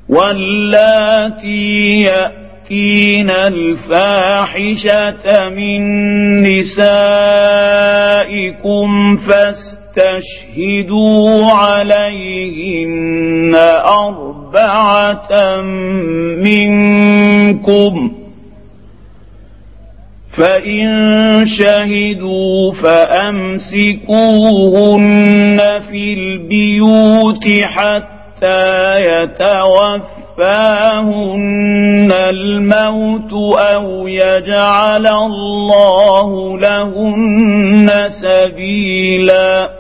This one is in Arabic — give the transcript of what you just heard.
واللاتي يأتين الفاحشة من نسائكم فاستشهدوا عليهن 4 منكم، فإن شهدوا فأمسكوهن في البيوت حتى يتوفاهن الموت أو يجعل الله لهن سبيلا.